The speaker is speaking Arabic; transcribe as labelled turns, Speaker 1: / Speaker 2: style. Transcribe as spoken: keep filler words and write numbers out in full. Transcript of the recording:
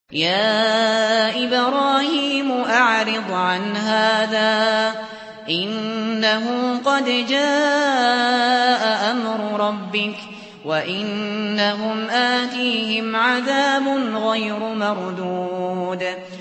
Speaker 1: يَا إِبْرَاهِيمُ أَعْرِضْ عَنْ هَٰذَا ۖ إِنَّهُ قَدْ جَاءَ أَمْرُ رَبِّكَ وَإِنَّهُمْ آتِيهِمْ عَذَابٌ غَيْرُ مَرْدُودٍ